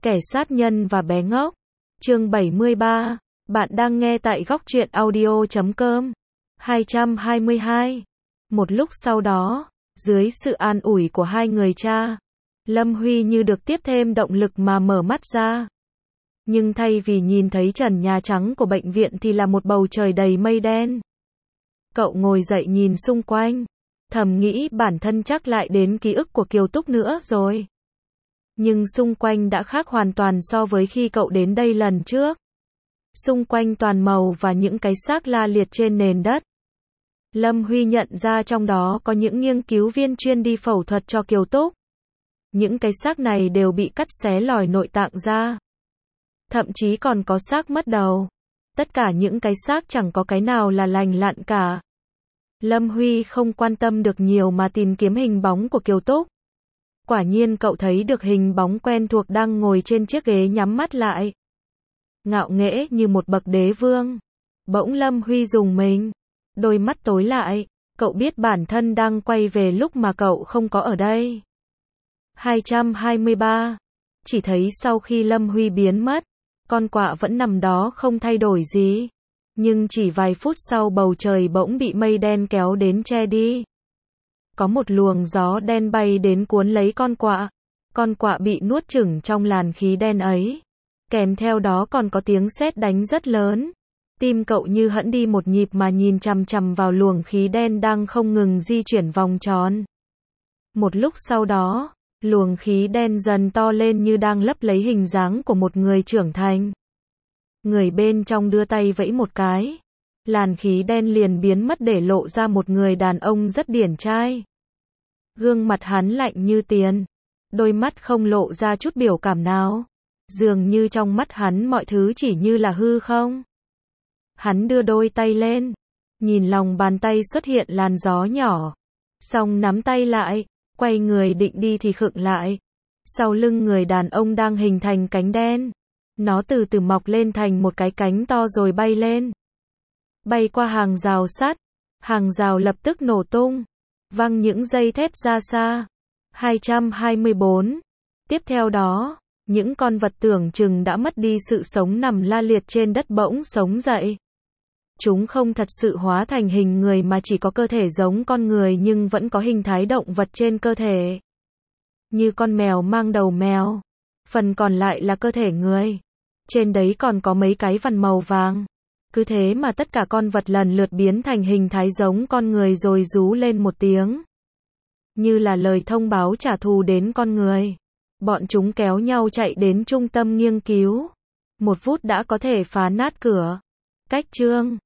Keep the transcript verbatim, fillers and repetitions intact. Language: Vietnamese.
Kẻ sát nhân và bé ngốc. Chương bảy mươi ba. Bạn đang nghe tại góc truyện audio chấm com. hai trăm hai mươi hai. Một lúc sau đó, dưới sự an ủi của hai người cha, Lâm Huy như được tiếp thêm động lực mà mở mắt ra. Nhưng thay vì nhìn thấy trần nhà trắng của bệnh viện thì là một bầu trời đầy mây đen. Cậu ngồi dậy nhìn xung quanh, thầm nghĩ bản thân chắc lại đến ký ức của Kiều Túc nữa rồi. Nhưng xung quanh đã khác hoàn toàn so với khi cậu đến đây lần trước. Xung quanh toàn màu và những cái xác la liệt trên nền đất. Lâm Huy nhận ra trong đó có những nghiên cứu viên chuyên đi phẫu thuật cho Kiều Túc. Những cái xác này đều bị cắt xé lòi nội tạng ra. Thậm chí còn có xác mất đầu. Tất cả những cái xác chẳng có cái nào là lành lặn cả. Lâm Huy không quan tâm được nhiều mà tìm kiếm hình bóng của Kiều Túc. Quả nhiên cậu thấy được hình bóng quen thuộc đang ngồi trên chiếc ghế nhắm mắt lại. Ngạo nghễ như một bậc đế vương. Bỗng Lâm Huy rùng mình. Đôi mắt tối lại. Cậu biết bản thân đang quay về lúc mà cậu không có ở đây. hai trăm hai mươi ba. Chỉ thấy sau khi Lâm Huy biến mất, con quạ vẫn nằm đó không thay đổi gì. Nhưng chỉ vài phút sau bầu trời bỗng bị mây đen kéo đến che đi. Có một luồng gió đen bay đến cuốn lấy con quạ. Con quạ bị nuốt chửng trong làn khí đen ấy. Kèm theo đó còn có tiếng sét đánh rất lớn. Tim cậu như hẫng đi một nhịp mà nhìn chằm chằm vào luồng khí đen đang không ngừng di chuyển vòng tròn. Một lúc sau đó, luồng khí đen dần to lên như đang lấp lấy hình dáng của một người trưởng thành. Người bên trong đưa tay vẫy một cái. Làn khí đen liền biến mất để lộ ra một người đàn ông rất điển trai. Gương mặt hắn lạnh như tiền. Đôi mắt không lộ ra chút biểu cảm nào. Dường như trong mắt hắn mọi thứ chỉ như là hư không. Hắn đưa đôi tay lên. Nhìn lòng bàn tay xuất hiện làn gió nhỏ. Xong nắm tay lại. Quay người định đi thì khựng lại. Sau lưng người đàn ông đang hình thành cánh đen. Nó từ từ mọc lên thành một cái cánh to rồi bay lên. Bay qua hàng rào sắt. Hàng rào lập tức nổ tung. Văng những dây thép ra xa. hai trăm hai mươi bốn. Tiếp theo đó, những con vật tưởng chừng đã mất đi sự sống nằm la liệt trên đất bỗng sống dậy. Chúng không thật sự hóa thành hình người mà chỉ có cơ thể giống con người nhưng vẫn có hình thái động vật trên cơ thể. Như con mèo mang đầu mèo. Phần còn lại là cơ thể người. Trên đấy còn có mấy cái vằn màu vàng. Cứ thế mà tất cả con vật lần lượt biến thành hình thái giống con người rồi rú lên một tiếng. Như là lời thông báo trả thù đến con người. Bọn chúng kéo nhau chạy đến trung tâm nghiên cứu. Một phút đã có thể phá nát cửa. Cách chương